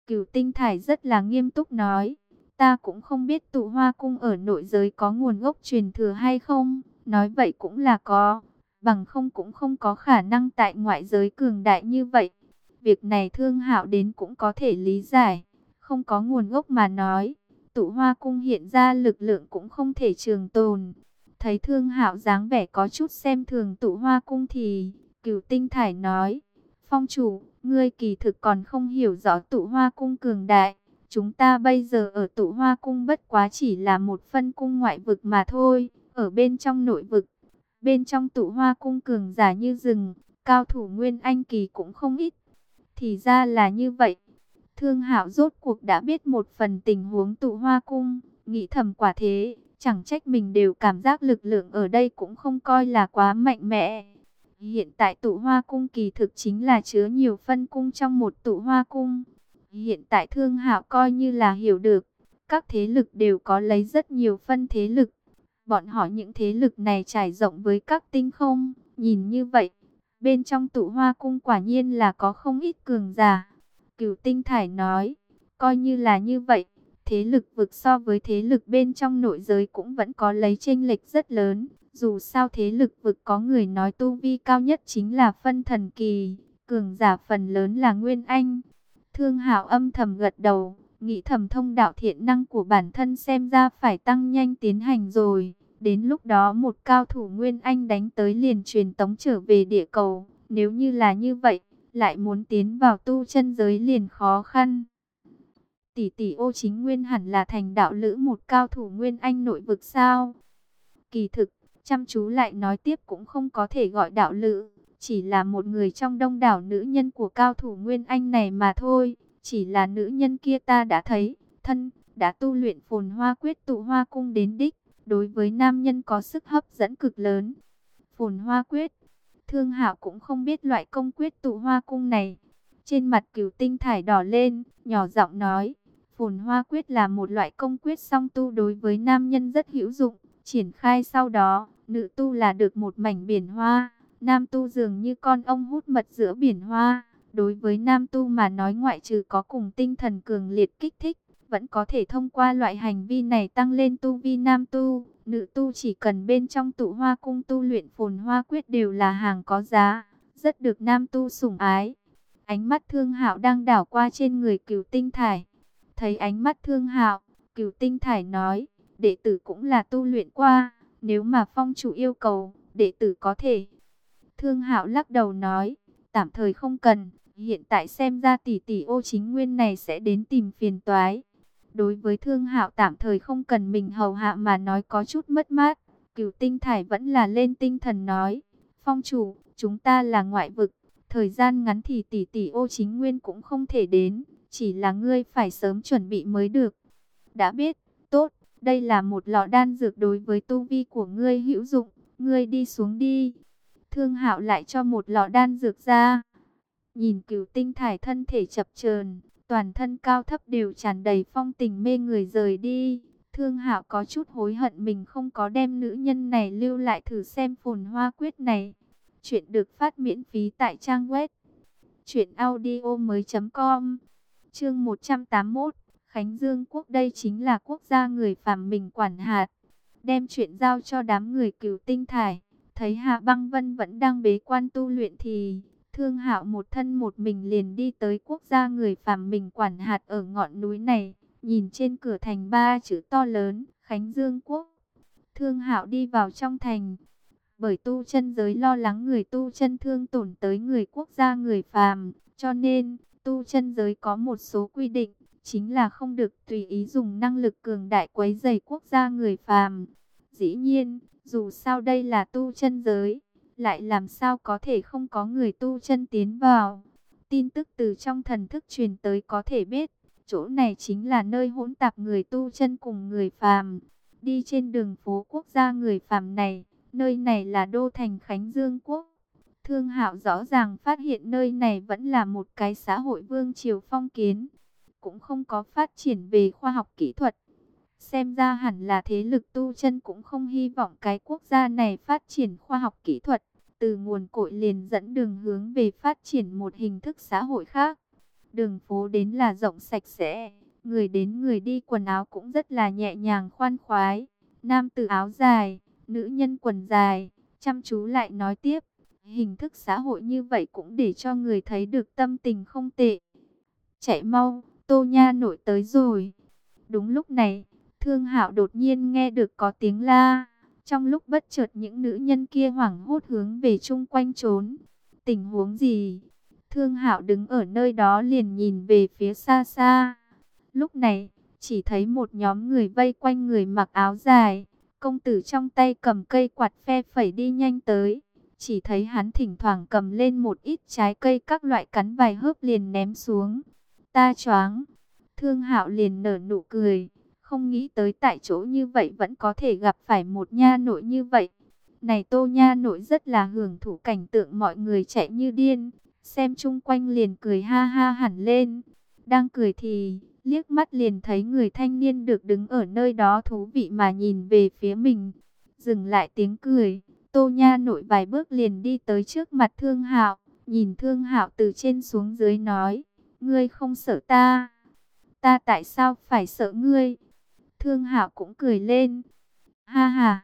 Cửu Tinh Thải rất là nghiêm túc nói, ta cũng không biết Tụ Hoa Cung ở nội giới có nguồn gốc truyền thừa hay không, nói vậy cũng là có, bằng không cũng không có khả năng tại ngoại giới cường đại như vậy. Việc này Thương Hạo đến cũng có thể lý giải, không có nguồn gốc mà nói, Tụ Hoa Cung hiện ra lực lượng cũng không thể trường tồn. Thấy Thương Hạo dáng vẻ có chút xem thường Tụ Hoa Cung thì Cửu Tinh Thải nói, Phong chủ, ngươi kỳ thực còn không hiểu rõ Tụ Hoa Cung cường đại. Chúng ta bây giờ ở Tụ Hoa Cung bất quá chỉ là một phân cung ngoại vực mà thôi. Ở bên trong nội vực, bên trong Tụ Hoa Cung cường giả như rừng, cao thủ Nguyên Anh kỳ cũng không ít. Thì ra là như vậy. Thương Hạo rốt cuộc đã biết một phần tình huống Tụ Hoa Cung, nghĩ thầm quả thế, chẳng trách mình đều cảm giác lực lượng ở đây cũng không coi là quá mạnh mẽ. Hiện tại Tụ Hoa Cung kỳ thực chính là chứa nhiều phân cung trong một Tụ Hoa Cung. Hiện tại Thương Hạo coi như là hiểu được, các thế lực đều có lấy rất nhiều phân thế lực. Bọn họ những thế lực này trải rộng với các tinh không, nhìn như vậy, bên trong Tụ Hoa Cung quả nhiên là có không ít cường giả. Cửu Tinh Thải nói, coi như là như vậy, thế lực vực so với thế lực bên trong nội giới cũng vẫn có lấy chênh lệch rất lớn. Dù sao thế lực vực có người nói tu vi cao nhất chính là phân thần kỳ, cường giả phần lớn là Nguyên Anh. Thương Hạo âm thầm gật đầu, nghĩ thầm thông đạo thiện năng của bản thân xem ra phải tăng nhanh tiến hành rồi. Đến lúc đó một cao thủ Nguyên Anh đánh tới liền truyền tống trở về địa cầu. Nếu như là như vậy, lại muốn tiến vào tu chân giới liền khó khăn. Tỷ tỷ Ô Chính Nguyên hẳn là thành đạo lữ một cao thủ Nguyên Anh nội vực sao? Kỳ thực, chăm chú lại nói tiếp cũng không có thể gọi đạo lữ, chỉ là một người trong đông đảo nữ nhân của cao thủ Nguyên Anh này mà thôi. Chỉ là nữ nhân kia ta đã thấy, thân, đã tu luyện Phồn Hoa Quyết Tụ Hoa Cung đến đích, đối với nam nhân có sức hấp dẫn cực lớn. Phồn Hoa Quyết, Thương Hạo cũng không biết loại công quyết Tụ Hoa Cung này. Trên mặt Cửu Tinh Thải đỏ lên, nhỏ giọng nói, Phồn Hoa Quyết là một loại công quyết song tu đối với nam nhân rất hữu dụng. Triển khai sau đó, nữ tu là được một mảnh biển hoa, nam tu dường như con ong hút mật giữa biển hoa. Đối với nam tu mà nói ngoại trừ có cùng tinh thần cường liệt kích thích, vẫn có thể thông qua loại hành vi này tăng lên tu vi nam tu. Nữ tu chỉ cần bên trong Tụ Hoa Cung tu luyện Phồn Hoa Quyết đều là hàng có giá, rất được nam tu sủng ái. Ánh mắt Thương Hạo đang đảo qua trên người Cửu Tinh Thải. Thấy ánh mắt Thương Hạo, Cửu Tinh Thải nói, đệ tử cũng là tu luyện qua, nếu mà phong chủ yêu cầu, đệ tử có thể. Thương Hạo lắc đầu nói, tạm thời không cần, hiện tại xem ra tỷ tỷ Ô Chính Nguyên này sẽ đến tìm phiền toái. Đối với Thương Hạo tạm thời không cần mình hầu hạ mà nói có chút mất mát, Cửu Tinh Thải vẫn là lên tinh thần nói, phong chủ, chúng ta là ngoại vực, thời gian ngắn thì tỷ tỷ Ô Chính Nguyên cũng không thể đến, chỉ là ngươi phải sớm chuẩn bị mới được. Đã biết, tốt. Đây là một lọ đan dược đối với tu vi của ngươi hữu dụng, ngươi đi xuống đi. Thương Hạo lại cho một lọ đan dược ra. Nhìn Cửu Tinh Thải thân thể chập chờn, toàn thân cao thấp đều tràn đầy phong tình mê người rời đi. Thương Hạo có chút hối hận mình không có đem nữ nhân này lưu lại thử xem Phồn Hoa Quyết này. Chuyện được phát miễn phí tại trang web truyệnaudiomoi.com. Chương 181. Khánh Dương quốc đây chính là quốc gia người phàm mình quản hạt. Đem chuyện giao cho đám người Cửu Tinh Thải. Thấy Hạ Băng Vân vẫn đang bế quan tu luyện thì Thương Hạo một thân một mình liền đi tới quốc gia người phàm mình quản hạt ở ngọn núi này. Nhìn trên cửa thành 3 chữ to lớn, Khánh Dương quốc. Thương Hạo đi vào trong thành. Bởi tu chân giới lo lắng người tu chân thương tổn tới người quốc gia người phàm, cho nên tu chân giới có một số quy định, chính là không được tùy ý dùng năng lực cường đại quấy rầy quốc gia người phàm. Dĩ nhiên, dù sao đây là tu chân giới, lại làm sao có thể không có người tu chân tiến vào. Tin tức từ trong thần thức truyền tới có thể biết, chỗ này chính là nơi hỗn tạp người tu chân cùng người phàm. Đi trên đường phố quốc gia người phàm này, nơi này là đô thành Khánh Dương quốc. Thương Hạo rõ ràng phát hiện nơi này vẫn là một cái xã hội vương triều phong kiến, cũng không có phát triển về khoa học kỹ thuật. Xem ra hẳn là thế lực tu chân cũng không hy vọng cái quốc gia này phát triển khoa học kỹ thuật, từ nguồn cội liền dẫn đường hướng về phát triển một hình thức xã hội khác. Đường phố đến là rộng sạch sẽ, người đến người đi, quần áo cũng rất là nhẹ nhàng khoan khoái. Nam tử áo dài, nữ nhân quần dài, chăm chú lại nói tiếp. Hình thức xã hội như vậy cũng để cho người thấy được tâm tình không tệ. Chạy mau, Tô Nha Nội tới rồi. Đúng lúc này, Thương Hạo đột nhiên nghe được có tiếng la. Trong lúc bất chợt những nữ nhân kia hoảng hốt hướng về chung quanh trốn. Tình huống gì? Thương Hạo đứng ở nơi đó liền nhìn về phía xa xa. Lúc này, chỉ thấy một nhóm người vây quanh người mặc áo dài. Công tử trong tay cầm cây quạt phe phẩy đi nhanh tới. Chỉ thấy hắn thỉnh thoảng cầm lên một ít trái cây các loại, cắn vài hớp liền ném xuống. Ta choáng. Thương Hạo liền nở nụ cười. Không nghĩ tới tại chỗ như vậy vẫn có thể gặp phải một nha nội như vậy. Này Tô Nha Nội rất là hưởng thụ cảnh tượng mọi người chạy như điên. Xem chung quanh liền cười ha ha hẳn lên. Đang cười thì liếc mắt liền thấy người thanh niên được đứng ở nơi đó thú vị mà nhìn về phía mình. Dừng lại tiếng cười, Tô Nha Nội vài bước liền đi tới trước mặt Thương Hạo, nhìn Thương Hạo từ trên xuống dưới nói: "Ngươi không sợ ta? Ta tại sao phải sợ ngươi?" Thương Hạo cũng cười lên. "Ha ha,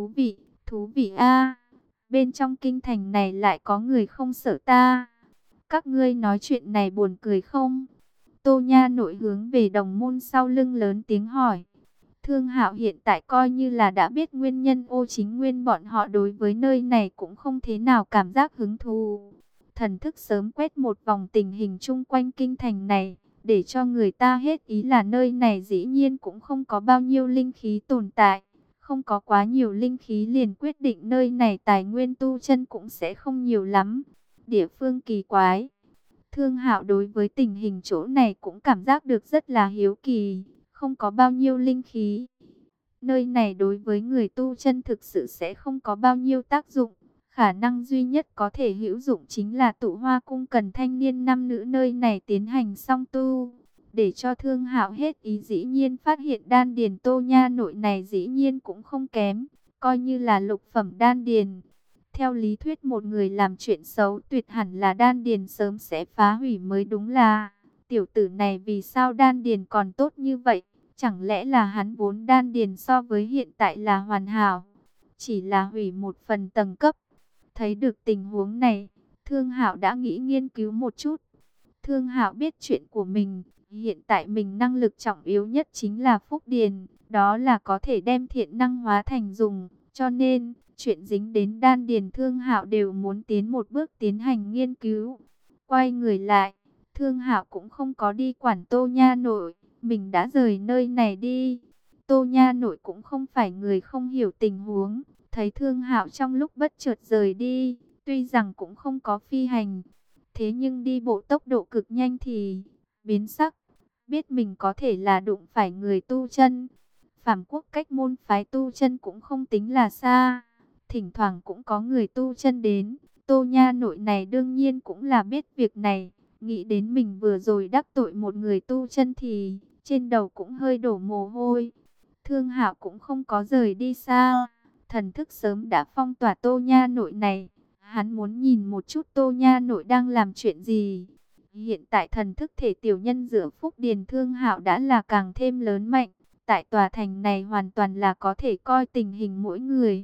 thú vị a. Bên trong kinh thành này lại có người không sợ ta. Các ngươi nói chuyện này buồn cười không?" Tô Nha Nội hướng về đồng môn sau lưng lớn tiếng hỏi. Thương Hạo hiện tại coi như là đã biết nguyên nhân ô chính nguyên bọn họ đối với nơi này cũng không thế nào cảm giác hứng thú. Thần thức sớm quét một vòng tình hình chung quanh kinh thành này, để cho người ta hết ý là nơi này dĩ nhiên cũng không có bao nhiêu linh khí tồn tại. Không có quá nhiều linh khí liền quyết định nơi này tài nguyên tu chân cũng sẽ không nhiều lắm. Địa phương kỳ quái. Thương Hạo đối với tình hình chỗ này cũng cảm giác được rất là hiếu kỳ, không có bao nhiêu linh khí. Nơi này đối với người tu chân thực sự sẽ không có bao nhiêu tác dụng. Khả năng duy nhất có thể hữu dụng chính là Tụ Hoa Cung cần thanh niên nam nữ nơi này tiến hành song tu. Để cho Thương Hạo hết ý dĩ nhiên phát hiện đan điền Tô Nha Nội này dĩ nhiên cũng không kém, coi như là lục phẩm đan điền. Theo lý thuyết một người làm chuyện xấu tuyệt hẳn là đan điền sớm sẽ phá hủy mới đúng là. Tiểu tử này vì sao đan điền còn tốt như vậy? Chẳng lẽ là hắn vốn đan điền so với hiện tại là hoàn hảo? Chỉ là hủy một phần tầng cấp. Thấy được tình huống này, Thương Hạo đã nghĩ nghiên cứu một chút. Thương Hạo biết chuyện của mình, hiện tại mình năng lực trọng yếu nhất chính là phúc điền, đó là có thể đem thiện năng hóa thành dùng, cho nên chuyện dính đến đan điền Thương Hạo đều muốn tiến một bước tiến hành nghiên cứu. Quay người lại, Thương Hạo cũng không có đi quản Tô Nha Nội, mình đã rời nơi này đi. Tô Nha Nội cũng không phải người không hiểu tình huống, thấy Thương Hạo trong lúc bất chợt rời đi, tuy rằng cũng không có phi hành, thế nhưng đi bộ tốc độ cực nhanh thì biến sắc, biết mình có thể là đụng phải người tu chân. Phàm Quốc cách môn phái tu chân cũng không tính là xa, thỉnh thoảng cũng có người tu chân đến. Tô Nha Nội này đương nhiên cũng là biết việc này, nghĩ đến mình vừa rồi đắc tội một người tu chân thì trên đầu cũng hơi đổ mồ hôi. Thương Hạo cũng không có rời đi xa, thần thức sớm đã phong tỏa Tô Nha Nội này. Hắn muốn nhìn một chút Tô Nha Nội đang làm chuyện gì. Hiện tại thần thức thể tiểu nhân giữa phúc điền Thương Hạo đã là càng thêm lớn mạnh. Tại tòa thành này hoàn toàn là có thể coi tình hình mỗi người.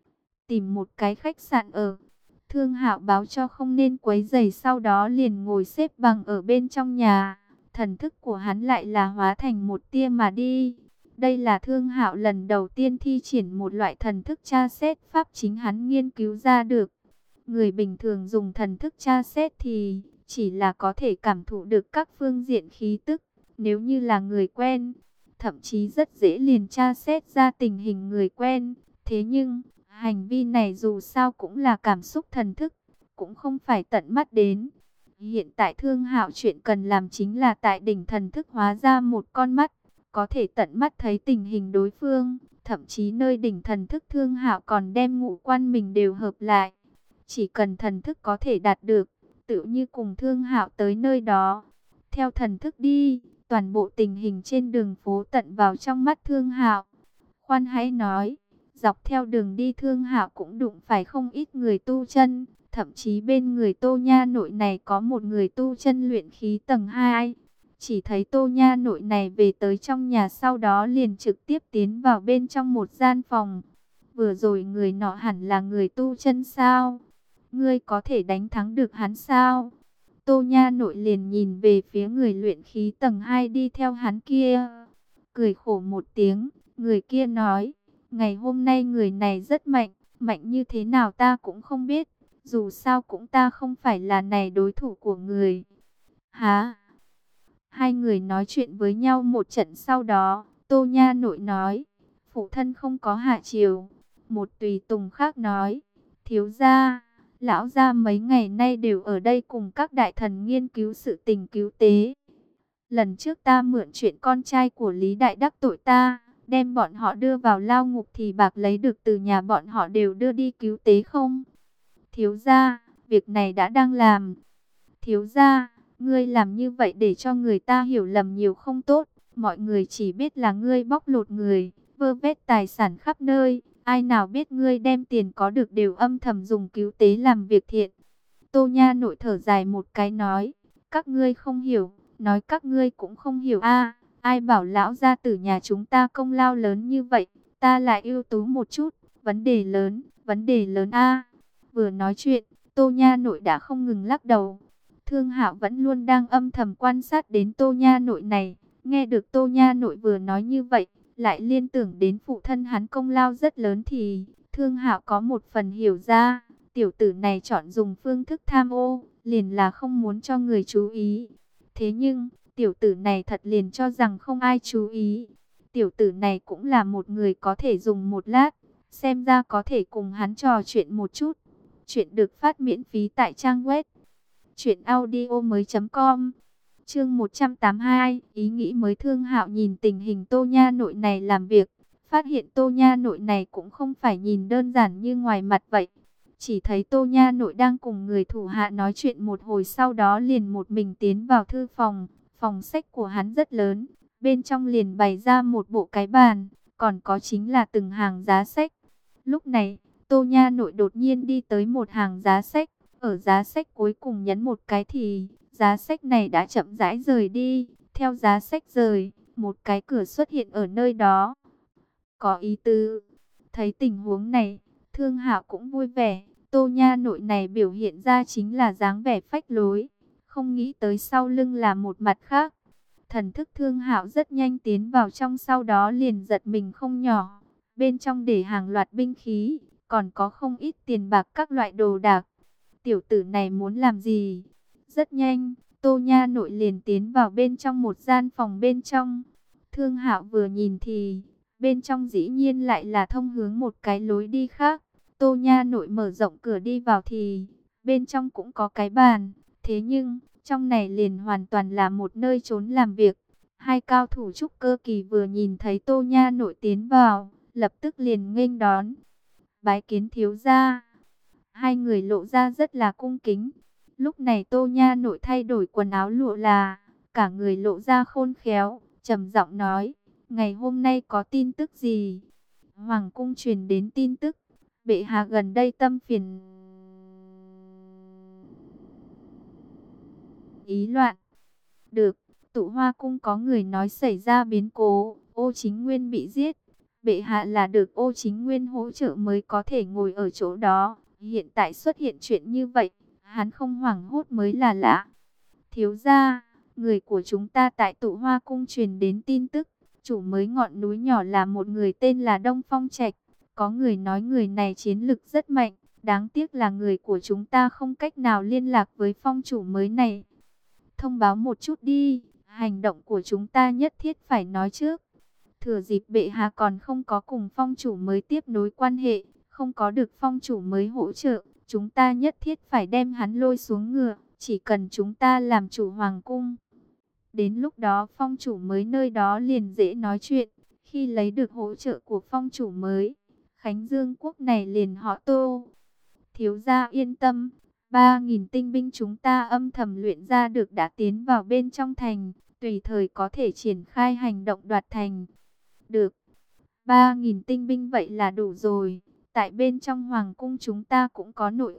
Tìm một cái khách sạn ở. Thương Hạo báo cho không nên quấy rầy, sau đó liền ngồi xếp bằng ở bên trong nhà. Thần thức của hắn lại là hóa thành một tia mà đi. Đây là Thương Hạo lần đầu tiên thi triển một loại thần thức tra xét pháp chính hắn nghiên cứu ra được. Người bình thường dùng thần thức tra xét thì chỉ là có thể cảm thụ được các phương diện khí tức. Nếu như là người quen, thậm chí rất dễ liền tra xét ra tình hình người quen. Thế nhưng, hành vi này dù sao cũng là cảm xúc thần thức, cũng không phải tận mắt đến. Hiện tại Thương Hạo chuyện cần làm chính là tại đỉnh thần thức hóa ra một con mắt, có thể tận mắt thấy tình hình đối phương. Thậm chí nơi đỉnh thần thức Thương Hạo còn đem ngũ quan mình đều hợp lại. Chỉ cần thần thức có thể đạt được, tự như cùng Thương Hạo tới nơi đó. Theo thần thức đi, toàn bộ tình hình trên đường phố tận vào trong mắt Thương Hạo. Khoan hãy nói, dọc theo đường đi Thương Hạo cũng đụng phải không ít người tu chân. Thậm chí bên người Tô Nha Nội này có một người tu chân luyện khí tầng 2. Chỉ thấy Tô Nha Nội này về tới trong nhà, sau đó liền trực tiếp tiến vào bên trong một gian phòng. Vừa rồi người nọ hẳn là người tu chân sao? Ngươi có thể đánh thắng được hắn sao? Tô Nha Nội liền nhìn về phía người luyện khí tầng 2 đi theo hắn kia. Cười khổ một tiếng, người kia nói, ngày hôm nay người này rất mạnh, mạnh như thế nào ta cũng không biết. Dù sao cũng ta không phải là này đối thủ của người. Hả? Hai người nói chuyện với nhau một trận, sau đó, Tô Nha Nội nói, phụ thân không có hạ triều. Một tùy tùng khác nói, thiếu gia, lão gia mấy ngày nay đều ở đây cùng các đại thần nghiên cứu sự tình cứu tế. Lần trước ta mượn chuyện con trai của Lý Đại đắc tội ta, đem bọn họ đưa vào lao ngục thì bạc lấy được từ nhà bọn họ đều đưa đi cứu tế không? Thiếu gia, việc này đã đang làm. Thiếu gia, ngươi làm như vậy để cho người ta hiểu lầm nhiều không tốt. Mọi người chỉ biết là ngươi bóc lột người, vơ vét tài sản khắp nơi. Ai nào biết ngươi đem tiền có được đều âm thầm dùng cứu tế làm việc thiện. Tô Nha Nội thở dài một cái nói, các ngươi không hiểu, nói các ngươi cũng không hiểu a. Ai bảo lão gia tử nhà chúng ta công lao lớn như vậy, ta lại ưu tú một chút, vấn đề lớn a. Vừa nói chuyện, Tô Nha Nội đã không ngừng lắc đầu. Thương Hạo vẫn luôn đang âm thầm quan sát đến Tô Nha Nội này, nghe được Tô Nha Nội vừa nói như vậy, lại liên tưởng đến phụ thân hắn công lao rất lớn thì Thương Hạo có một phần hiểu ra, tiểu tử này chọn dùng phương thức tham ô, liền là không muốn cho người chú ý. Thế nhưng, tiểu tử này thật liền cho rằng không ai chú ý. Tiểu tử này cũng là một người có thể dùng một lát, xem ra có thể cùng hắn trò chuyện một chút. Chuyện được phát miễn phí tại trang web truyệnaudiomoi.com. Chương 182, ý nghĩ mới. Thương Hạo nhìn tình hình Tô Nha Nội này làm việc, phát hiện Tô Nha Nội này cũng không phải nhìn đơn giản như ngoài mặt vậy. Chỉ thấy Tô Nha Nội đang cùng người thủ hạ nói chuyện một hồi, sau đó liền một mình tiến vào thư phòng. Phòng sách của hắn rất lớn, bên trong liền bày ra một bộ cái bàn, còn có chính là từng hàng giá sách. Lúc này, Tô Nha Nội đột nhiên đi tới một hàng giá sách, ở giá sách cuối cùng nhấn một cái thì giá sách này đã chậm rãi rời đi. Theo giá sách rời, một cái cửa xuất hiện ở nơi đó. Có ý tứ. Thấy tình huống này, Thương Hạo cũng vui vẻ. Tô Nha Nội này biểu hiện ra chính là dáng vẻ phách lối, không nghĩ tới sau lưng là một mặt khác. Thần thức Thương Hạo rất nhanh tiến vào trong, sau đó liền giật mình không nhỏ. Bên trong để hàng loạt binh khí, còn có không ít tiền bạc các loại đồ đạc. Tiểu tử này muốn làm gì? Rất nhanh, Tô Nha Nội liền tiến vào bên trong một gian phòng bên trong. Thương Hạo vừa nhìn thì bên trong dĩ nhiên lại là thông hướng một cái lối đi khác. Tô Nha Nội mở rộng cửa đi vào thì bên trong cũng có cái bàn. Thế nhưng trong này liền hoàn toàn là một nơi trốn làm việc. Hai cao thủ trúc cơ kỳ vừa nhìn thấy Tô Nha Nội tiến vào, lập tức liền nghênh đón. Bái kiến thiếu gia. Hai người lộ ra rất là cung kính. Lúc này Tô Nha Nội thay đổi quần áo lụa là, cả người lộ ra khôn khéo, trầm giọng nói, ngày hôm nay có tin tức gì? Hoàng cung truyền đến tin tức, bệ hạ gần đây tâm phiền ý loạn. Được, Tụ Hoa cung có người nói xảy ra biến cố, Ô Chính Nguyên bị giết. Bệ hạ là được Ô Chính Nguyên hỗ trợ mới có thể ngồi ở chỗ đó. Hiện tại xuất hiện chuyện như vậy, hắn không hoảng hốt mới là lạ. Thiếu gia, người của chúng ta tại Tụ Hoa cung truyền đến tin tức, chủ mới ngọn núi nhỏ là một người tên là Đông Phong Trạch. Có người nói người này chiến lực rất mạnh, đáng tiếc là người của chúng ta không cách nào liên lạc với phong chủ mới này. Thông báo một chút đi, hành động của chúng ta nhất thiết phải nói trước. Thừa dịp bệ hạ còn không có cùng phong chủ mới tiếp nối quan hệ, không có được phong chủ mới hỗ trợ, chúng ta nhất thiết phải đem hắn lôi xuống ngựa, chỉ cần chúng ta làm chủ hoàng cung. Đến lúc đó phong chủ mới nơi đó liền dễ nói chuyện, khi lấy được hỗ trợ của phong chủ mới, Khánh Dương quốc này liền họ Tô. Thiếu gia yên tâm, 3.000 tinh binh chúng ta âm thầm luyện ra được đã tiến vào bên trong thành, tùy thời có thể triển khai hành động đoạt thành. Được, 3.000 tinh binh vậy là đủ rồi. Tại bên trong hoàng cung chúng ta cũng có nội ứng,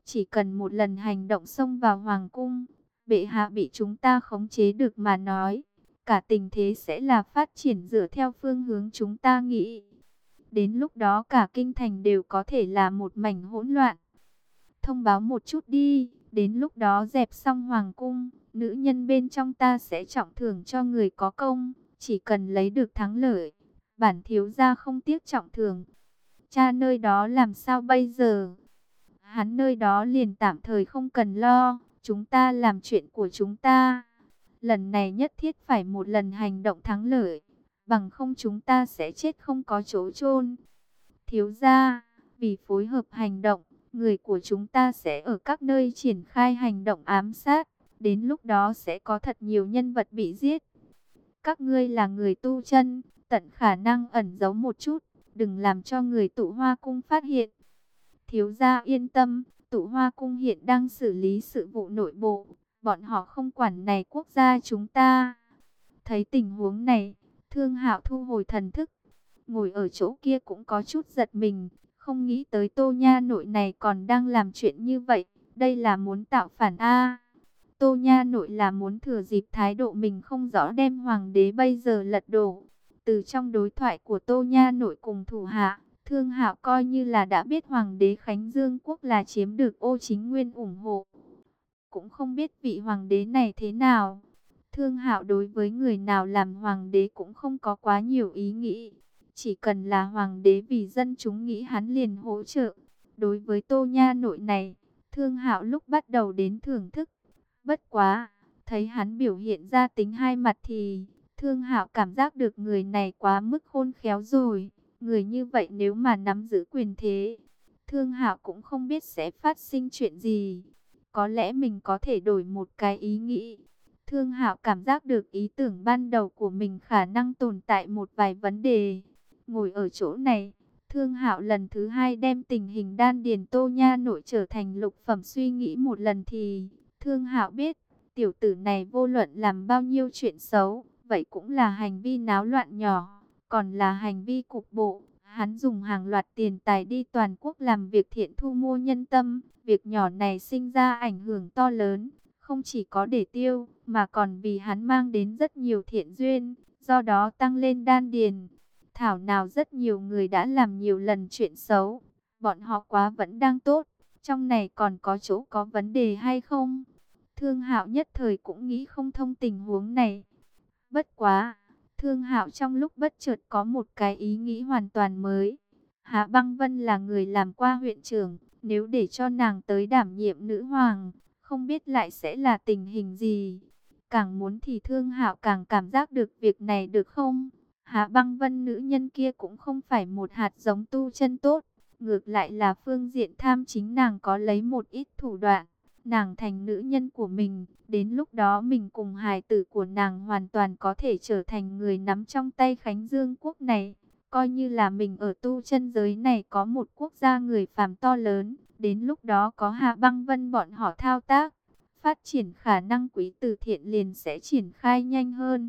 chỉ cần một lần hành động xông vào hoàng cung, bệ hạ bị chúng ta khống chế được mà nói, cả tình thế sẽ là phát triển dựa theo phương hướng chúng ta nghĩ. Đến lúc đó cả kinh thành đều có thể là một mảnh hỗn loạn. Thông báo một chút đi, đến lúc đó dẹp xong hoàng cung, nữ nhân bên trong ta sẽ trọng thưởng cho người có công, chỉ cần lấy được thắng lợi, bản thiếu gia không tiếc trọng thưởng. Cha nơi đó làm sao bây giờ? Hắn nơi đó liền tạm thời không cần lo, chúng ta làm chuyện của chúng ta. Lần này nhất thiết phải một lần hành động thắng lợi, bằng không chúng ta sẽ chết không có chỗ chôn. Thiếu gia, vì phối hợp hành động, người của chúng ta sẽ ở các nơi triển khai hành động ám sát, đến lúc đó sẽ có thật nhiều nhân vật bị giết. Các ngươi là người tu chân, tận khả năng ẩn giấu một chút, đừng làm cho người Tụ Hoa Cung phát hiện. Thiếu gia yên tâm, Tụ Hoa Cung hiện đang xử lý sự vụ nội bộ, bọn họ không quản này quốc gia chúng ta. Thấy tình huống này, Thương Hạo thu hồi thần thức, ngồi ở chỗ kia cũng có chút giật mình, không nghĩ tới Tô Nha Nội này còn đang làm chuyện như vậy, đây là muốn tạo phản a. Tô Nha Nội là muốn thừa dịp thái độ mình không rõ đem hoàng đế bây giờ lật đổ. Từ trong đối thoại của Tô Nha Nội cùng thủ hạ, Thương Hạo coi như là đã biết hoàng đế Khánh Dương Quốc là chiếm được Ô Chính Nguyên ủng hộ. Cũng không biết vị hoàng đế này thế nào. Thương Hạo đối với người nào làm hoàng đế cũng không có quá nhiều ý nghĩ. Chỉ cần là hoàng đế vì dân chúng nghĩ hắn liền hỗ trợ. Đối với Tô Nha Nội này, Thương Hạo lúc bắt đầu đến thưởng thức. Bất quá, thấy hắn biểu hiện ra tính hai mặt thì Thương Hạo cảm giác được người này quá mức khôn khéo rồi. Người như vậy nếu mà nắm giữ quyền thế, Thương Hạo cũng không biết sẽ phát sinh chuyện gì. Có lẽ mình có thể đổi một cái ý nghĩ. Thương Hạo cảm giác được ý tưởng ban đầu của mình khả năng tồn tại một vài vấn đề. Ngồi ở chỗ này, Thương Hạo lần thứ hai đem tình hình đan điền Tô Nha Nội trở thành lục phẩm suy nghĩ một lần thì Thương Hạo biết, tiểu tử này vô luận làm bao nhiêu chuyện xấu, vậy cũng là hành vi náo loạn nhỏ, còn là hành vi cục bộ. Hắn dùng hàng loạt tiền tài đi toàn quốc làm việc thiện thu mua nhân tâm, việc nhỏ này sinh ra ảnh hưởng to lớn, không chỉ có để tiêu, mà còn vì hắn mang đến rất nhiều thiện duyên, do đó tăng lên đan điền. Thảo nào rất nhiều người đã làm nhiều lần chuyện xấu, bọn họ quá vẫn đang tốt, trong này còn có chỗ có vấn đề hay không? Thương Hạo nhất thời cũng nghĩ không thông tình huống này. Bất quá, Thương Hạo trong lúc bất chợt có một cái ý nghĩ hoàn toàn mới. Hạ Băng Vân là người làm qua huyện trưởng, nếu để cho nàng tới đảm nhiệm nữ hoàng, không biết lại sẽ là tình hình gì. Càng muốn thì Thương Hạo càng cảm giác được việc này được không? Hạ Băng Vân nữ nhân kia cũng không phải một hạt giống tu chân tốt, ngược lại là phương diện tham chính nàng có lấy một ít thủ đoạn. Nàng thành nữ nhân của mình, đến lúc đó mình cùng hài tử của nàng hoàn toàn có thể trở thành người nắm trong tay Khánh Dương Quốc này. Coi như là mình ở tu chân giới này có một quốc gia người phàm to lớn, đến lúc đó có Hạ Băng Vân bọn họ thao tác, phát triển khả năng quý từ thiện liền sẽ triển khai nhanh hơn.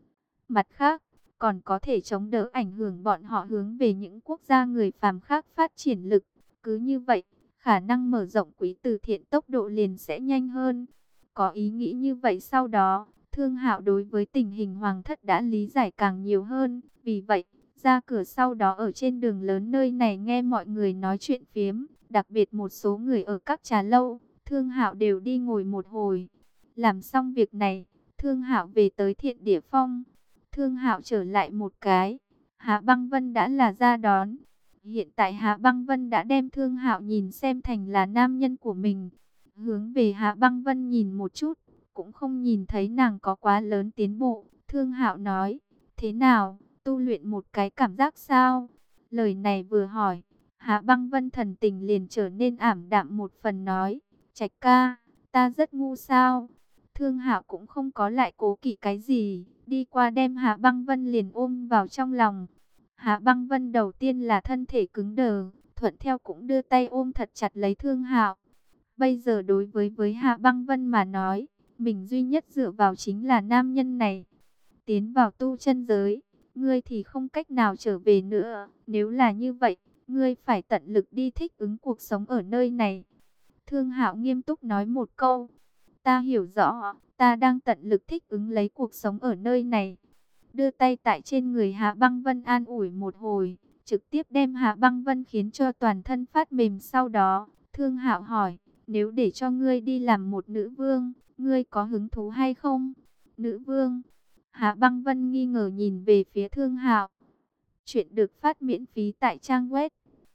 Mặt khác, còn có thể chống đỡ ảnh hưởng bọn họ hướng về những quốc gia người phàm khác phát triển lực. Cứ như vậy, khả năng mở rộng quỹ từ thiện tốc độ liền sẽ nhanh hơn. Có ý nghĩ như vậy sau đó, Thương Hạo đối với tình hình hoàng thất đã lý giải càng nhiều hơn. Vì vậy, ra cửa sau đó ở trên đường lớn nơi này nghe mọi người nói chuyện phiếm, đặc biệt một số người ở các trà lâu, Thương Hạo đều đi ngồi một hồi. Làm xong việc này, Thương Hạo về tới Thiện Địa Phong. Thương Hạo trở lại một cái, Hạ Băng Vân đã là ra đón. Hiện tại Hạ Băng Vân đã đem Thương Hạo nhìn xem thành là nam nhân của mình. Hướng về Hạ Băng Vân nhìn một chút, cũng không nhìn thấy nàng có quá lớn tiến bộ. Thương Hạo nói, thế nào, tu luyện một cái cảm giác sao? Lời này vừa hỏi, Hạ Băng Vân thần tình liền trở nên ảm đạm một phần nói, Trạch ca, ta rất ngu sao? Thương Hạo cũng không có lại cố kỵ cái gì, đi qua đem Hạ Băng Vân liền ôm vào trong lòng. Hạ Băng Vân đầu tiên là thân thể cứng đờ, thuận theo cũng đưa tay ôm thật chặt lấy Thương Hạo. Bây giờ đối với Hạ Băng Vân mà nói, mình duy nhất dựa vào chính là nam nhân này. Tiến vào tu chân giới, ngươi thì không cách nào trở về nữa. Nếu là như vậy, ngươi phải tận lực đi thích ứng cuộc sống ở nơi này. Thương Hạo nghiêm túc nói một câu. Ta hiểu rõ, ta đang tận lực thích ứng lấy cuộc sống ở nơi này. Đưa tay tại trên người Hạ Băng Vân an ủi một hồi, trực tiếp đem Hạ Băng Vân khiến cho toàn thân phát mềm. Sau đó, Thương Hạo hỏi, nếu để cho ngươi đi làm một nữ vương, ngươi có hứng thú hay không? Nữ vương? Hạ Băng Vân nghi ngờ nhìn về phía Thương Hạo. Chuyện được phát miễn phí tại trang web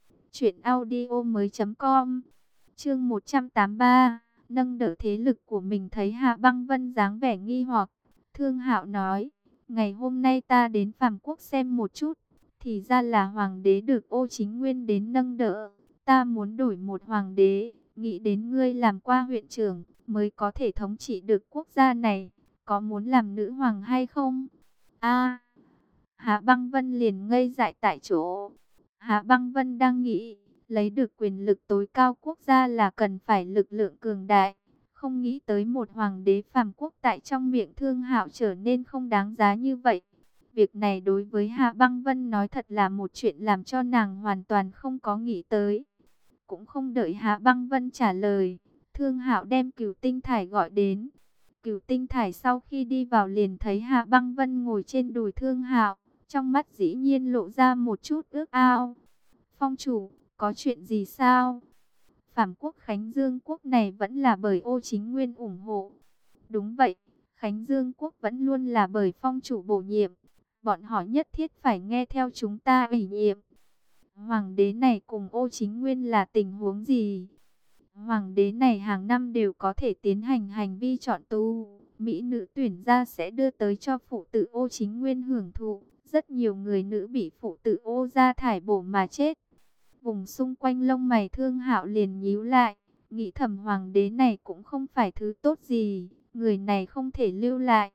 truyệnaudiomoi.com. Chương 183, nâng đỡ thế lực của mình. Thấy Hạ Băng Vân dáng vẻ nghi hoặc, Thương Hạo nói, ngày hôm nay ta đến Phàm Quốc xem một chút, thì ra là hoàng đế được Ô Chính Nguyên đến nâng đỡ. Ta muốn đổi một hoàng đế, nghĩ đến ngươi làm qua huyện trưởng, mới có thể thống trị được quốc gia này, có muốn làm nữ hoàng hay không? A, Hạ Băng Vân liền ngây dại tại chỗ. Hạ Băng Vân đang nghĩ, lấy được quyền lực tối cao quốc gia là cần phải lực lượng cường đại. Không nghĩ tới một hoàng đế phàm quốc tại trong miệng Thương Hạo trở nên không đáng giá như vậy. Việc này đối với Hạ Băng Vân nói thật là một chuyện làm cho nàng hoàn toàn không có nghĩ tới. Cũng không đợi Hạ Băng Vân trả lời, Thương Hạo đem Cửu Tinh Thải gọi đến. Cửu Tinh Thải sau khi đi vào liền thấy Hạ Băng Vân ngồi trên đùi Thương Hạo, trong mắt dĩ nhiên lộ ra một chút ước ao. Phong chủ, có chuyện gì sao? Phàm quốc Khánh Dương quốc này vẫn là bởi Ô Chính Nguyên ủng hộ. Đúng vậy, Khánh Dương quốc vẫn luôn là bởi phong chủ bổ nhiệm. Bọn họ nhất thiết phải nghe theo chúng ta ủy nhiệm. Hoàng đế này cùng Ô Chính Nguyên là tình huống gì? Hoàng đế này hàng năm đều có thể tiến hành hành vi chọn tu. Mỹ nữ tuyển ra sẽ đưa tới cho phụ tử Ô Chính Nguyên hưởng thụ. Rất nhiều người nữ bị phụ tử Ô gia thải bổ mà chết. Vùng xung quanh lông mày Thương Hạo liền nhíu lại, nghĩ thầm hoàng đế này cũng không phải thứ tốt gì, người này không thể lưu lại.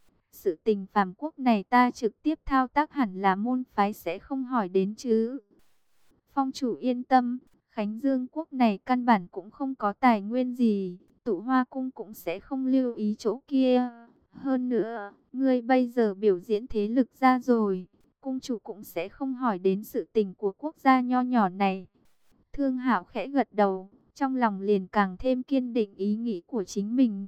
Sự tình phàm quốc này ta trực tiếp thao tác hẳn là môn phái sẽ không hỏi đến chứ. Phong chủ yên tâm, Khánh Dương quốc này căn bản cũng không có tài nguyên gì, Tụ Hoa cung cũng sẽ không lưu ý chỗ kia. Hơn nữa, ngươi bây giờ biểu diễn thế lực ra rồi, cung chủ cũng sẽ không hỏi đến sự tình của quốc gia nho nhỏ này. Thương Hạo khẽ gật đầu, trong lòng liền càng thêm kiên định ý nghĩ của chính mình.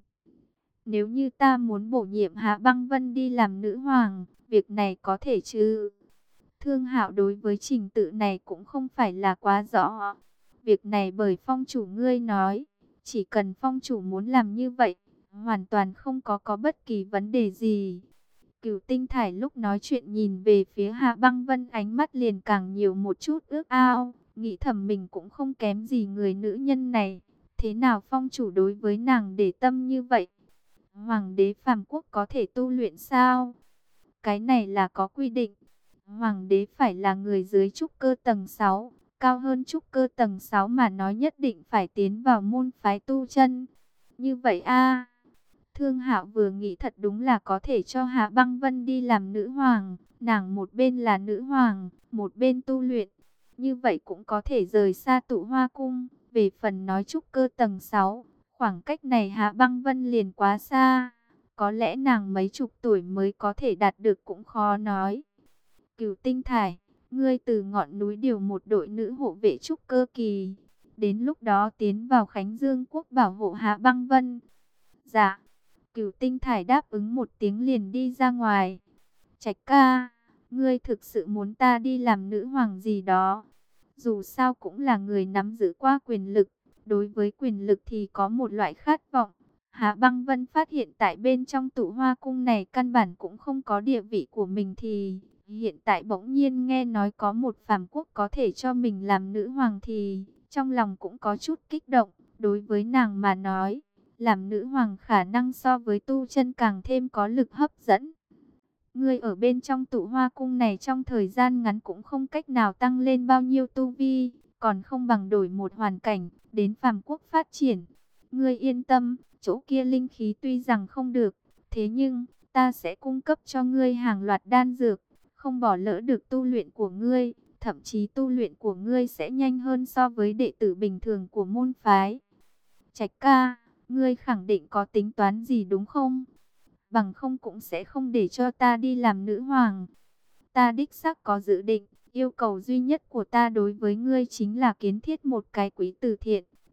Nếu như ta muốn bổ nhiệm Hạ Băng Vân đi làm nữ hoàng, việc này có thể chứ? Thương Hạo đối với trình tự này cũng không phải là quá rõ. Việc này bởi phong chủ ngươi nói, chỉ cần phong chủ muốn làm như vậy, hoàn toàn không có bất kỳ vấn đề gì. Cửu Tinh Thải lúc nói chuyện nhìn về phía Hạ Băng Vân, ánh mắt liền càng nhiều một chút ước ao, nghĩ thầm mình cũng không kém gì người nữ nhân này. Thế nào phong chủ đối với nàng để tâm như vậy? Hoàng đế phàm quốc có thể tu luyện sao? Cái này là có quy định. Hoàng đế phải là người dưới trúc cơ tầng 6, cao hơn trúc cơ tầng 6 mà nói nhất định phải tiến vào môn phái tu chân. Như vậy a. Thương Hạo vừa nghĩ thật đúng là có thể cho Hạ Băng Vân đi làm nữ hoàng, nàng một bên là nữ hoàng, một bên tu luyện. Như vậy cũng có thể rời xa Tụ Hoa cung. Về phần nói trúc cơ tầng 6, khoảng cách này Hạ Băng Vân liền quá xa. Có lẽ nàng mấy chục tuổi mới có thể đạt được cũng khó nói. Cửu Tinh Thải, ngươi từ ngọn núi điều một đội nữ hộ vệ trúc cơ kỳ. Đến lúc đó tiến vào Khánh Dương quốc bảo hộ Hạ Băng Vân. Dạ. Cửu Tinh Thải đáp ứng một tiếng liền đi ra ngoài. Trạch ca, ngươi thực sự muốn ta đi làm nữ hoàng gì đó? Dù sao cũng là người nắm giữ qua quyền lực. Đối với quyền lực thì có một loại khát vọng. Hạ Băng Vân phát hiện tại bên trong Tụ Hoa cung này căn bản cũng không có địa vị của mình thì hiện tại bỗng nhiên nghe nói có một phàm quốc có thể cho mình làm nữ hoàng thì trong lòng cũng có chút kích động. Đối với nàng mà nói, làm nữ hoàng khả năng so với tu chân càng thêm có lực hấp dẫn. Ngươi ở bên trong Tụ Hoa cung này trong thời gian ngắn cũng không cách nào tăng lên bao nhiêu tu vi, còn không bằng đổi một hoàn cảnh, đến phàm quốc phát triển. Ngươi yên tâm, chỗ kia linh khí tuy rằng không được, thế nhưng ta sẽ cung cấp cho ngươi hàng loạt đan dược, không bỏ lỡ được tu luyện của ngươi, thậm chí tu luyện của ngươi sẽ nhanh hơn so với đệ tử bình thường của môn phái. Trạch ca, ngươi khẳng định có tính toán gì đúng không? Bằng không cũng sẽ không để cho ta đi làm nữ hoàng. Ta đích xác có dự định, yêu cầu duy nhất của ta đối với ngươi chính là kiến thiết một cái quỹ từ thiện,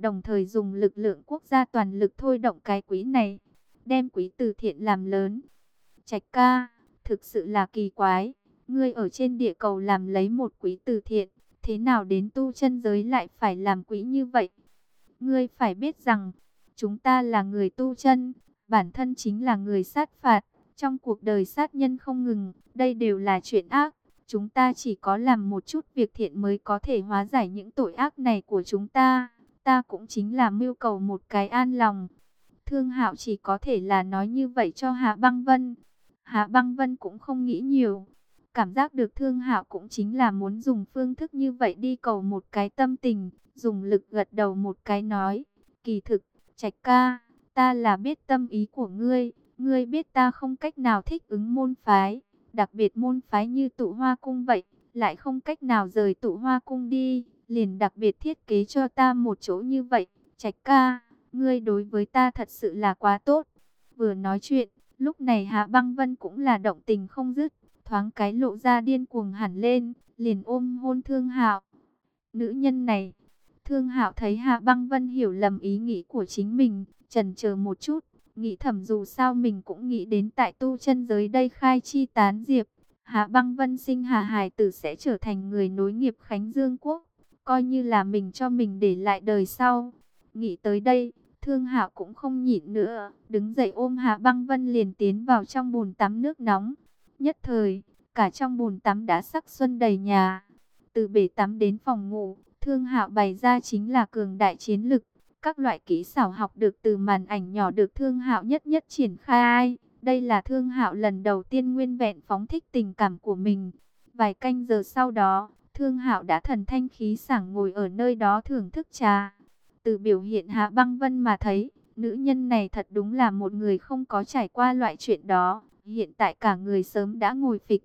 đồng thời dùng lực lượng quốc gia toàn lực thôi động cái quỹ này, đem quỹ từ thiện làm lớn. Trạch ca, thực sự là kỳ quái, ngươi ở trên địa cầu làm lấy một quỹ từ thiện, thế nào đến tu chân giới lại phải làm quỹ như vậy? Ngươi phải biết rằng, chúng ta là người tu chân, bản thân chính là người sát phạt, trong cuộc đời sát nhân không ngừng, đây đều là chuyện ác. Chúng ta chỉ có làm một chút việc thiện mới có thể hóa giải những tội ác này của chúng ta. Ta cũng chính là mưu cầu một cái an lòng. Thương Hạo chỉ có thể là nói như vậy cho Hạ Băng Vân. Hạ Băng Vân cũng không nghĩ nhiều. Cảm giác được Thương Hạo cũng chính là muốn dùng phương thức như vậy đi cầu một cái tâm tình. Dùng lực gật đầu một cái nói. Kỳ thực, Trạch ca, ta là biết tâm ý của ngươi. Ngươi biết ta không cách nào thích ứng môn phái. Đặc biệt môn phái như Tụ Hoa Cung vậy. Lại không cách nào rời Tụ Hoa Cung đi. Liền đặc biệt thiết kế cho ta một chỗ như vậy. Trạch ca, ngươi đối với ta thật sự là quá tốt. Vừa nói chuyện, lúc này Hạ Băng Vân cũng là động tình không dứt, thoáng cái lộ ra điên cuồng hẳn lên, liền ôm hôn Thương Hạo. Nữ nhân này, Thương Hạo thấy Hạ Băng Vân hiểu lầm ý nghĩ của chính mình, chần chờ một chút, nghĩ thầm dù sao mình cũng nghĩ đến tại tu chân giới đây khai chi tán diệp, Hạ Băng Vân sinh hạ hài tử sẽ trở thành người nối nghiệp Khánh Dương Quốc, coi như là mình cho mình để lại đời sau. Nghĩ tới đây, Thương Hạo cũng không nhịn nữa, đứng dậy ôm Hạ Băng Vân liền tiến vào trong bồn tắm nước nóng. Nhất thời, cả trong bồn tắm đã sắc xuân đầy nhà. Từ bể tắm đến phòng ngủ, Thương Hạo bày ra chính là cường đại chiến lực. Các loại kỹ xảo học được từ màn ảnh nhỏ được Thương Hạo nhất nhất triển khai. Đây là Thương Hạo lần đầu tiên nguyên vẹn phóng thích tình cảm của mình. Vài canh giờ sau đó, Thương Hạo đã thần thanh khí sảng ngồi ở nơi đó thưởng thức trà. Từ biểu hiện Hạ Băng Vân mà thấy, nữ nhân này thật đúng là một người không có trải qua loại chuyện đó. Hiện tại cả người sớm đã ngồi phịch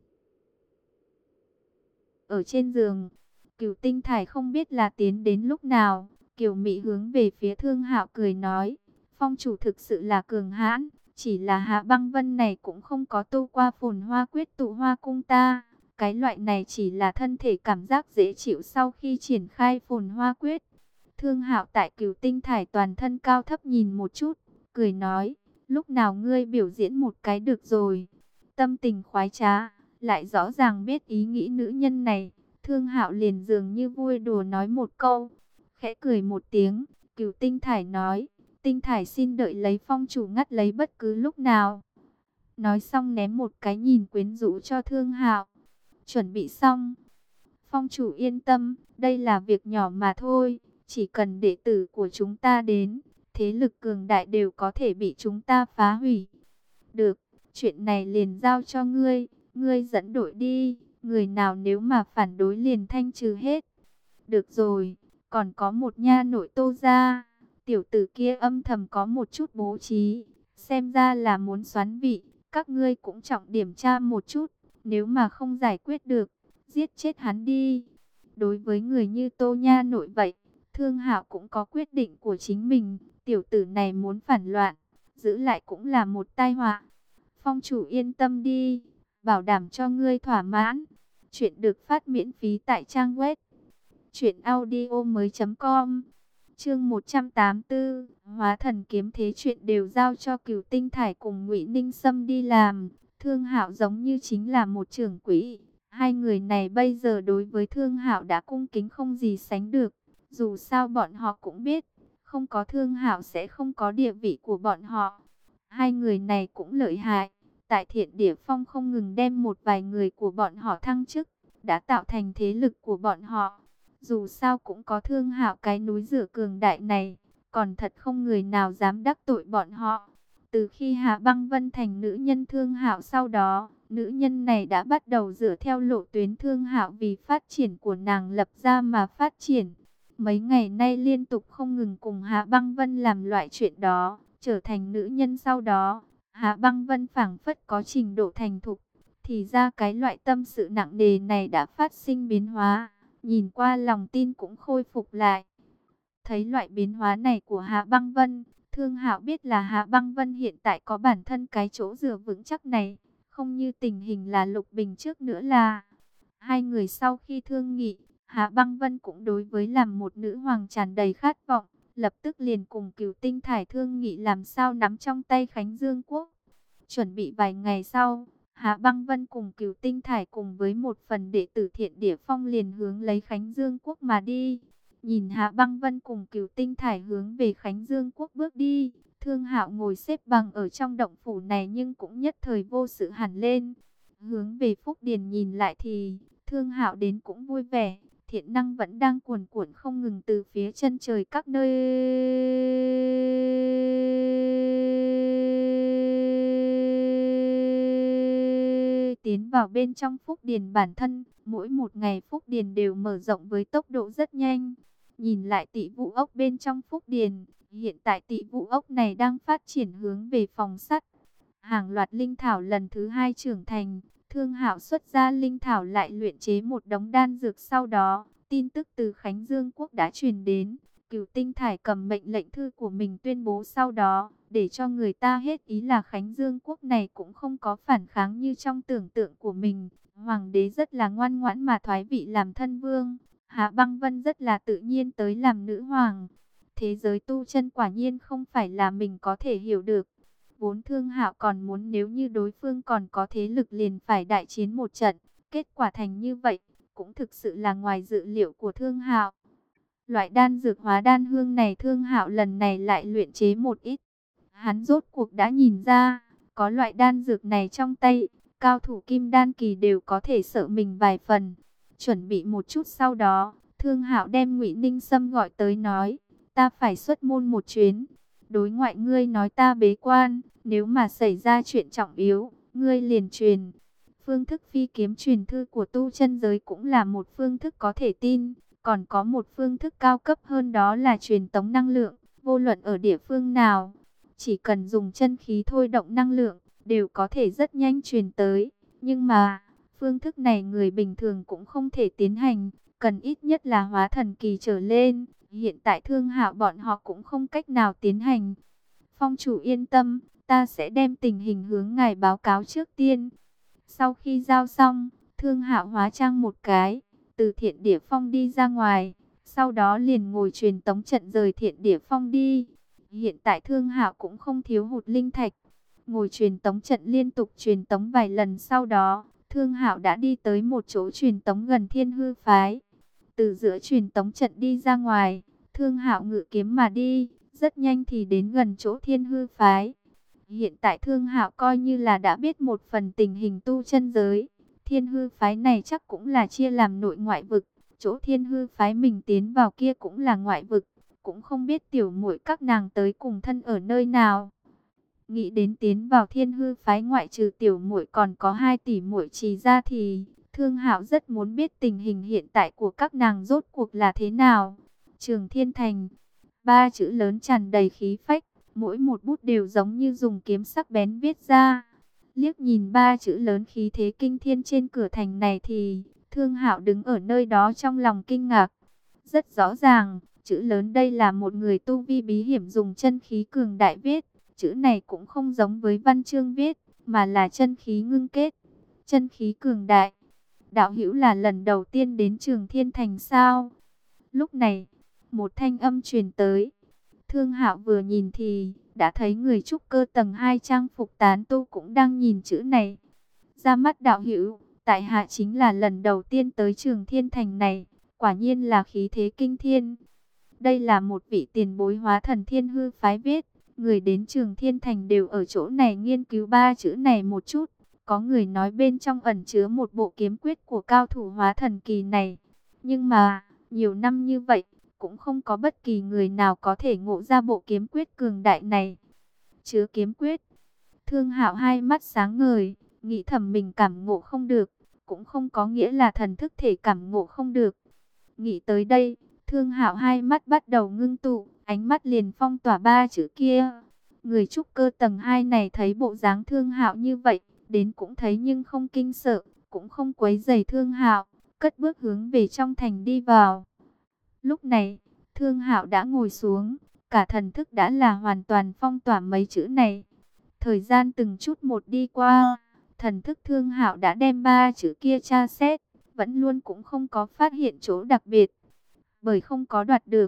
ở trên giường. Cửu Tinh Thải không biết là tiến đến lúc nào, Kiều Mị hướng về phía Thương Hạo cười nói, phong chủ thực sự là cường hãn, chỉ là Hạ Băng Vân này cũng không có tu qua Phồn Hoa Quyết Tụ Hoa Cung ta. Cái loại này chỉ là thân thể cảm giác dễ chịu sau khi triển khai Phồn Hoa Quyết. Thương Hạo tại Cửu Tinh Thải toàn thân cao thấp nhìn một chút, cười nói, lúc nào ngươi biểu diễn một cái được rồi. Tâm tình khoái trá, lại rõ ràng biết ý nghĩ nữ nhân này, Thương Hạo liền dường như vui đùa nói một câu, khẽ cười một tiếng. Cửu Tinh Thải nói, Tinh Thải xin đợi lấy phong chủ ngắt lấy bất cứ lúc nào. Nói xong ném một cái nhìn quyến rũ cho Thương Hạo. Chuẩn bị xong. Phong chủ yên tâm, đây là việc nhỏ mà thôi. Chỉ cần đệ tử của chúng ta đến, thế lực cường đại đều có thể bị chúng ta phá hủy. Được, chuyện này liền giao cho ngươi, ngươi dẫn đội đi, người nào nếu mà phản đối liền thanh trừ hết. Được rồi, còn có một nha nội Tô gia, tiểu tử kia âm thầm có một chút bố trí, xem ra là muốn xoán vị, các ngươi cũng trọng điểm tra một chút, nếu mà không giải quyết được, giết chết hắn đi. Đối với người như Tô nha nội vậy, Thương Hạo cũng có quyết định của chính mình, tiểu tử này muốn phản loạn, giữ lại cũng là một tai họa. Phong chủ yên tâm đi, bảo đảm cho ngươi thỏa mãn. Chuyện được phát miễn phí tại trang web truyệnaudiomoi.com. Chương 184, Hóa Thần Kiếm Thế, chuyện đều giao cho Cửu Tinh Thải cùng Ngụy Ninh Sâm đi làm. Thương Hạo giống như chính là một trưởng quỹ. Hai người này bây giờ đối với Thương Hạo đã cung kính không gì sánh được. Dù sao bọn họ cũng biết, không có Thương Hạo sẽ không có địa vị của bọn họ. Hai người này cũng lợi hại. Tại Thiện Địa Phong không ngừng đem một vài người của bọn họ thăng chức, đã tạo thành thế lực của bọn họ. Dù sao cũng có Thương Hạo cái núi rửa cường đại này, còn thật không người nào dám đắc tội bọn họ. Từ khi Hạ Băng Vân thành nữ nhân Thương Hạo sau đó, nữ nhân này đã bắt đầu dựa theo lộ tuyến Thương Hạo vì phát triển của nàng lập ra mà phát triển. Mấy ngày nay liên tục không ngừng cùng Hạ Băng Vân làm loại chuyện đó, trở thành nữ nhân sau đó. Hạ Băng Vân phảng phất có trình độ thành thục, thì ra cái loại tâm sự nặng nề này đã phát sinh biến hóa, nhìn qua lòng tin cũng khôi phục lại. Thấy loại biến hóa này của Hạ Băng Vân, Thương Hạo biết là Hạ Băng Vân hiện tại có bản thân cái chỗ dựa vững chắc này, không như tình hình là Lục Bình trước nữa là. Hai người sau khi thương nghị, Hạ Băng Vân cũng đối với làm một nữ hoàng tràn đầy khát vọng, lập tức liền cùng Cửu Tinh Thải thương nghị làm sao nắm trong tay Khánh Dương Quốc. Chuẩn bị vài ngày sau, Hạ Băng Vân cùng Cửu Tinh Thải cùng với một phần đệ tử Thiện Địa Phong liền hướng lấy Khánh Dương Quốc mà đi. Nhìn Hạ Băng Vân cùng Cửu Tinh Thải hướng về Khánh Dương Quốc bước đi, Thương Hạo ngồi xếp bằng ở trong động phủ này nhưng cũng nhất thời vô sự hẳn lên. Hướng về Phúc Điền nhìn lại thì Thương Hạo đến cũng vui vẻ, thiện năng vẫn đang cuồn cuộn không ngừng từ phía chân trời các nơi tiến vào bên trong Phúc Điền bản thân. Mỗi một ngày Phúc Điền đều mở rộng với tốc độ rất nhanh. Nhìn lại Tị Vũ ốc bên trong Phúc Điền, hiện tại Tị Vũ ốc này đang phát triển hướng về phòng sắt. Hàng loạt linh thảo lần thứ 2 trưởng thành, Thương Hạo xuất ra linh thảo lại luyện chế một đống đan dược. Sau đó, tin tức từ Khánh Dương Quốc đã truyền đến. Cửu Tinh Thải cầm mệnh lệnh thư của mình tuyên bố sau đó, để cho người ta hết ý là Khánh Dương Quốc này cũng không có phản kháng như trong tưởng tượng của mình. Hoàng đế rất là ngoan ngoãn mà thoái vị làm thân vương. Hạ Băng Vân rất là tự nhiên tới làm nữ hoàng. Thế giới tu chân quả nhiên không phải là mình có thể hiểu được. Vốn Thương Hạo còn muốn nếu như đối phương còn có thế lực liền phải đại chiến một trận. Kết quả thành như vậy, cũng thực sự là ngoài dự liệu của Thương Hạo. Loại đan dược hóa đan hương này Thương Hạo lần này lại luyện chế một ít. Hắn rốt cuộc đã nhìn ra, có loại đan dược này trong tay, cao thủ kim đan kỳ đều có thể sợ mình vài phần. Chuẩn bị một chút sau đó, Thương Hạo đem Ngụy Ninh Sâm gọi tới nói, ta phải xuất môn một chuyến. Đối ngoại ngươi nói ta bế quan, nếu mà xảy ra chuyện trọng yếu, ngươi liền truyền. Phương thức phi kiếm truyền thư của tu chân giới cũng là một phương thức có thể tin, còn có một phương thức cao cấp hơn đó là truyền tống năng lượng, vô luận ở địa phương nào, chỉ cần dùng chân khí thôi động năng lượng, đều có thể rất nhanh truyền tới. Nhưng mà, phương thức này người bình thường cũng không thể tiến hành, cần ít nhất là hóa thần kỳ trở lên. Hiện tại Thương Hạo bọn họ cũng không cách nào tiến hành. Phong chủ yên tâm, ta sẽ đem tình hình hướng ngài báo cáo trước tiên. Sau khi giao xong, Thương Hạo hóa trang một cái, từ Thiện Địa Phong đi ra ngoài, sau đó liền ngồi truyền tống trận rời Thiện Địa Phong đi. Hiện tại Thương Hạo cũng không thiếu hụt linh thạch, ngồi truyền tống trận liên tục truyền tống vài lần sau đó, Thương Hạo đã đi tới một chỗ truyền tống gần Thiên Hư phái. Từ giữa truyền tống trận đi ra ngoài, Thương Hạo ngự kiếm mà đi, rất nhanh thì đến gần chỗ Thiên Hư phái. Hiện tại Thương Hạo coi như là đã biết một phần tình hình tu chân giới. Thiên Hư phái này chắc cũng là chia làm nội ngoại vực, chỗ Thiên Hư phái mình tiến vào kia cũng là ngoại vực, cũng không biết tiểu muội các nàng tới cùng thân ở nơi nào. Nghĩ đến tiến vào Thiên Hư phái ngoại trừ tiểu muội còn có 2 tỷ muội Trì ra thì Thương Hạo rất muốn biết tình hình hiện tại của các nàng rốt cuộc là thế nào. Trường Thiên Thành, 3 chữ lớn tràn đầy khí phách, mỗi một bút đều giống như dùng kiếm sắc bén viết ra. Liếc nhìn 3 chữ lớn khí thế kinh thiên trên cửa thành này thì Thương Hạo đứng ở nơi đó trong lòng kinh ngạc. Rất rõ ràng, chữ lớn đây là một người tu vi bí hiểm dùng chân khí cường đại viết. Chữ này cũng không giống với văn chương viết, mà là chân khí ngưng kết. Chân khí cường đại. Đạo hữu là lần đầu tiên đến Trường Thiên Thành sao? Lúc này, một thanh âm truyền tới. Thương Hạo vừa nhìn thì đã thấy người trúc cơ tầng 2 trang phục tán tu cũng đang nhìn chữ này. Ra mắt đạo hữu, tại hạ chính là lần đầu tiên tới Trường Thiên Thành này, quả nhiên là khí thế kinh thiên. Đây là một vị tiền bối hóa thần Thiên Hư phái viết, người đến Trường Thiên Thành đều ở chỗ này nghiên cứu 3 chữ này một chút. Có người nói bên trong ẩn chứa một bộ kiếm quyết của cao thủ hóa thần kỳ này. Nhưng mà, nhiều năm như vậy, cũng không có bất kỳ người nào có thể ngộ ra bộ kiếm quyết cường đại này. Chứa kiếm quyết. Thương Hạo hai mắt sáng ngời, nghĩ thầm mình cảm ngộ không được, cũng không có nghĩa là thần thức thể cảm ngộ không được. Nghĩ tới đây, Thương Hạo hai mắt bắt đầu ngưng tụ, ánh mắt liền phong tỏa 3 chữ kia. Người trúc cơ tầng 2 này thấy bộ dáng Thương Hạo như vậy, đến cũng thấy nhưng không kinh sợ, cũng không quấy rầy Thương Hạo, cất bước hướng về trong thành đi vào. Lúc này, Thương Hạo đã ngồi xuống, cả thần thức đã là hoàn toàn phong tỏa mấy chữ này. Thời gian từng chút một đi qua, thần thức Thương Hạo đã đem 3 chữ kia tra xét, vẫn luôn cũng không có phát hiện chỗ đặc biệt. Bởi không có đoạt được,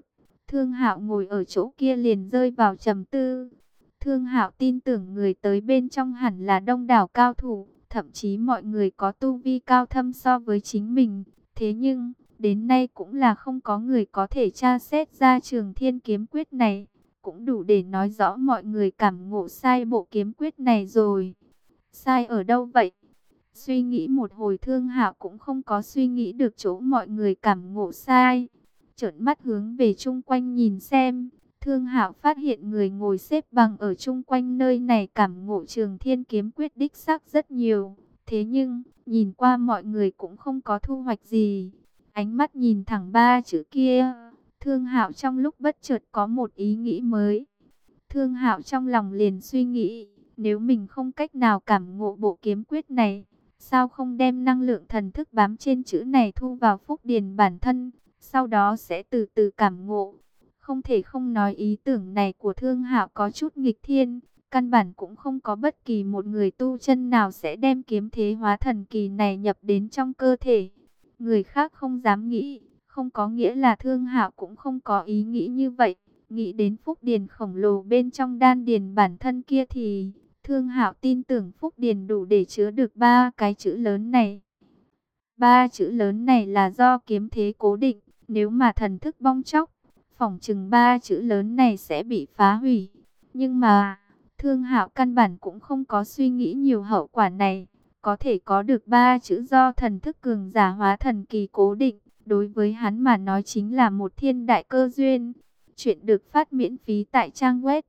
Thương Hạo ngồi ở chỗ kia liền rơi vào trầm tư. Thương Hạo tin tưởng người tới bên trong hẳn là đông đảo cao thủ, thậm chí mọi người có tu vi cao thâm so với chính mình. Thế nhưng, đến nay cũng là không có người có thể tra xét ra Trường Thiên kiếm quyết này. Cũng đủ để nói rõ mọi người cảm ngộ sai bộ kiếm quyết này rồi. Sai ở đâu vậy? Suy nghĩ một hồi Thương Hạo cũng không có suy nghĩ được chỗ mọi người cảm ngộ sai. Trợn mắt hướng về chung quanh nhìn xem. Thương Hạo phát hiện người ngồi xếp bằng ở chung quanh nơi này cảm ngộ Trường Thiên kiếm quyết đích xác rất nhiều. Thế nhưng, nhìn qua mọi người cũng không có thu hoạch gì. Ánh mắt nhìn thẳng ba chữ kia. Thương Hạo trong lúc bất chợt có một ý nghĩ mới. Thương Hạo trong lòng liền suy nghĩ, nếu mình không cách nào cảm ngộ bộ kiếm quyết này, sao không đem năng lượng thần thức bám trên chữ này thu vào phúc điền bản thân, sau đó sẽ từ từ cảm ngộ. Không thể không nói ý tưởng này của Thương Hạo có chút nghịch thiên, căn bản cũng không có bất kỳ một người tu chân nào sẽ đem kiếm thế hóa thần kỳ này nhập đến trong cơ thể. Người khác không dám nghĩ, không có nghĩa là Thương Hạo cũng không có ý nghĩ như vậy. Nghĩ đến phúc điền khổng lồ bên trong đan điền bản thân kia thì Thương Hạo tin tưởng phúc điền đủ để chứa được ba cái chữ lớn này. Ba chữ lớn này là do kiếm thế cố định, nếu mà thần thức bong chóc, phỏng chừng ba chữ lớn này sẽ bị phá hủy. Nhưng mà, Thương Hạo căn bản cũng không có suy nghĩ nhiều hậu quả này. Có thể có được ba chữ do thần thức cường giả hóa thần kỳ cố định, đối với hắn mà nói chính là một thiên đại cơ duyên. Chuyện được phát miễn phí tại trang web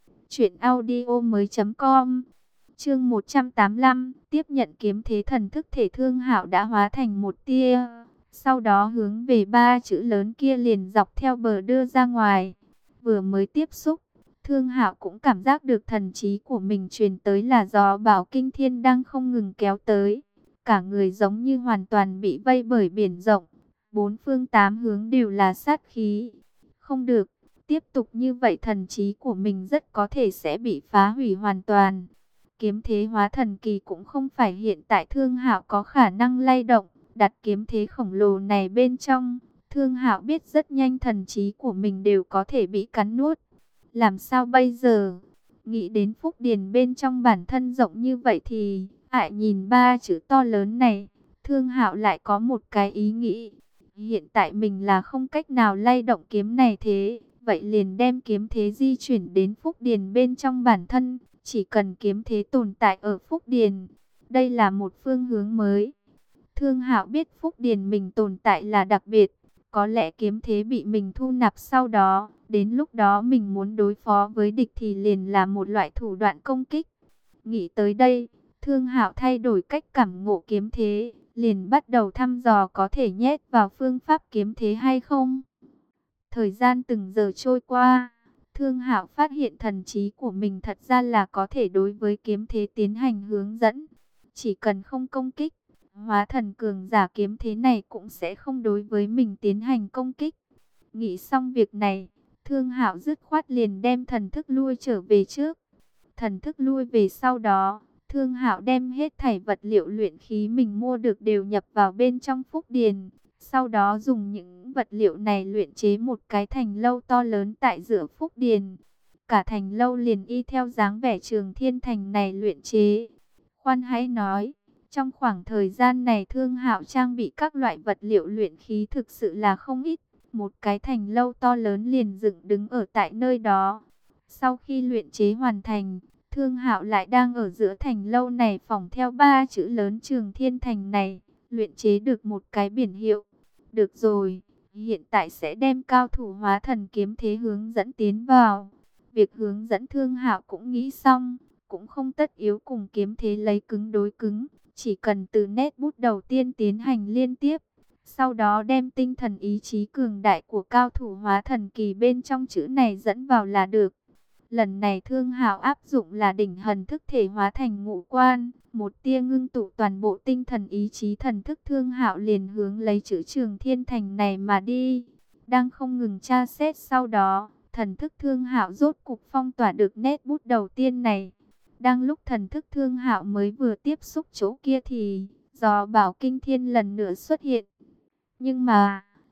truyệnaudiomoi.com. Chương 185, tiếp nhận kiếm thế thần thức thể Thương Hạo đã hóa thành một tia, sau đó hướng về ba chữ lớn kia liền dọc theo bờ đưa ra ngoài. Vừa mới tiếp xúc, Thương Hạo cũng cảm giác được thần trí của mình truyền tới là gió bão kinh thiên đang không ngừng kéo tới. Cả người giống như hoàn toàn bị vây bởi biển rộng, bốn phương tám hướng đều là sát khí. Không được, tiếp tục như vậy thần trí của mình rất có thể sẽ bị phá hủy hoàn toàn. Kiếm thế hóa thần kỳ cũng không phải hiện tại Thương Hạo có khả năng lay động, đặt kiếm thế khổng lồ này bên trong. Thương Hạo biết rất nhanh thần trí của mình đều có thể bị cắn nuốt. Làm sao bây giờ? Nghĩ đến phúc điền bên trong bản thân rộng như vậy thì, nhìn ba chữ to lớn này, Thương Hạo lại có một cái ý nghĩ. Hiện tại mình là không cách nào lay động kiếm này thế, vậy liền đem kiếm thế di chuyển đến phúc điền bên trong bản thân. Chỉ cần kiếm thế tồn tại ở phúc điền, đây là một phương hướng mới. Thương Hạo biết phúc điền mình tồn tại là đặc biệt, có lẽ kiếm thế bị mình thu nạp sau đó, đến lúc đó mình muốn đối phó với địch thì liền là một loại thủ đoạn công kích. Nghĩ tới đây, Thương Hạo thay đổi cách cảm ngộ kiếm thế, liền bắt đầu thăm dò có thể nhét vào phương pháp kiếm thế hay không. Thời gian từng giờ trôi qua, Thương Hạo phát hiện thần trí của mình thật ra là có thể đối với kiếm thế tiến hành hướng dẫn. Chỉ cần không công kích, hóa thần cường giả kiếm thế này cũng sẽ không đối với mình tiến hành công kích. Nghĩ xong việc này, Thương Hạo dứt khoát liền đem thần thức lui trở về trước. Thần thức lui về sau đó, Thương Hạo đem hết thảy vật liệu luyện khí mình mua được đều nhập vào bên trong phúc điền. Sau đó dùng những vật liệu này luyện chế một cái thành lâu to lớn tại giữa phúc điền. Cả thành lâu liền y theo dáng vẻ Trường Thiên thành này luyện chế. Khoan hãy nói, trong khoảng thời gian này Thương Hạo trang bị các loại vật liệu luyện khí thực sự là không ít. Một cái thành lâu to lớn liền dựng đứng ở tại nơi đó. Sau khi luyện chế hoàn thành, Thương Hạo lại đang ở giữa thành lâu này phỏng theo ba chữ lớn Trường Thiên thành này, luyện chế được một cái biển hiệu. Được rồi, hiện tại sẽ đem cao thủ hóa thần kiếm thế hướng dẫn tiến vào. Việc hướng dẫn Thương Hạo cũng nghĩ xong, cũng không tất yếu cùng kiếm thế lấy cứng đối cứng, chỉ cần từ nét bút đầu tiên tiến hành liên tiếp. Sau đó đem tinh thần ý chí cường đại của cao thủ hóa thần kỳ bên trong chữ này dẫn vào là được. Lần này Thương Hạo áp dụng là đỉnh hần thức thể hóa thành ngũ quan, một tia ngưng tụ toàn bộ tinh thần ý chí thần thức. Thương Hạo liền hướng lấy chữ Trường Thiên thành này mà đi. Đang không ngừng tra xét sau đó, thần thức Thương Hạo rốt cục phong tỏa được nét bút đầu tiên này. Đang lúc thần thức Thương Hạo mới vừa tiếp xúc chỗ kia thì gió bão kinh thiên lần nữa xuất hiện. Nhưng mà,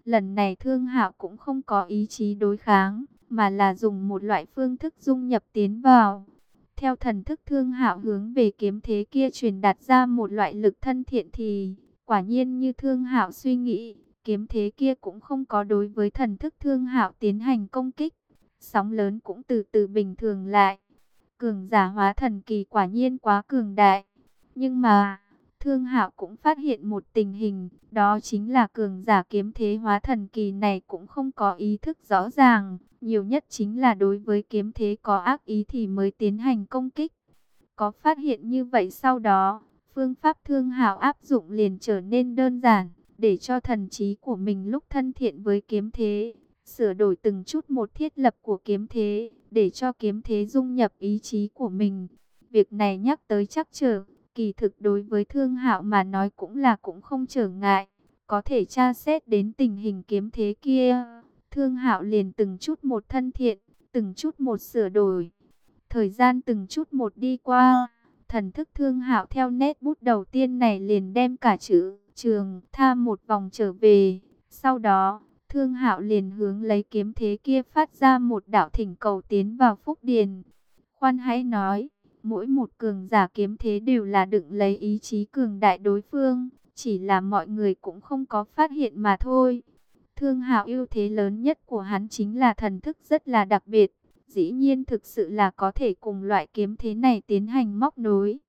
Lần này Thương Hạo cũng không có ý chí đối kháng, mà là dùng một loại phương thức dung nhập tiến vào. Theo thần thức Thương Hạo hướng về kiếm thế kia truyền đạt ra một loại lực thân thiện thì, quả nhiên như Thương Hạo suy nghĩ, kiếm thế kia cũng không có đối với thần thức Thương Hạo tiến hành công kích. Sóng lớn cũng từ từ bình thường lại. Cường giả hóa thần kỳ quả nhiên quá cường đại. Nhưng mà, Thương Hạo cũng phát hiện một tình hình, đó chính là cường giả kiếm thế hóa thần kỳ này cũng không có ý thức rõ ràng, nhiều nhất chính là đối với kiếm thế có ác ý thì mới tiến hành công kích. Có phát hiện như vậy sau đó, phương pháp Thương Hạo áp dụng liền trở nên đơn giản, để cho thần trí của mình lúc thân thiện với kiếm thế, sửa đổi từng chút một thiết lập của kiếm thế, để cho kiếm thế dung nhập ý chí của mình. Việc này nhắc tới trắc trở, kỳ thực đối với Thương Hạo mà nói cũng không trở ngại, có thể tra xét đến tình hình kiếm thế kia. Thương Hạo liền từng chút một thân thiện, từng chút một sửa đổi. Thời gian từng chút một đi qua, thần thức Thương Hạo theo nét bút đầu tiên này liền đem cả chữ trường tha một vòng trở về. Sau đó, Thương Hạo liền hướng lấy kiếm thế kia phát ra một đạo thỉnh cầu tiến vào phúc điền. Khoan hãy nói, mỗi một cường giả kiếm thế đều là đựng lấy ý chí cường đại đối phương, chỉ là mọi người cũng không có phát hiện mà thôi. Thương Hạo ưu thế lớn nhất của hắn chính là thần thức rất là đặc biệt, dĩ nhiên thực sự là có thể cùng loại kiếm thế này tiến hành móc nối.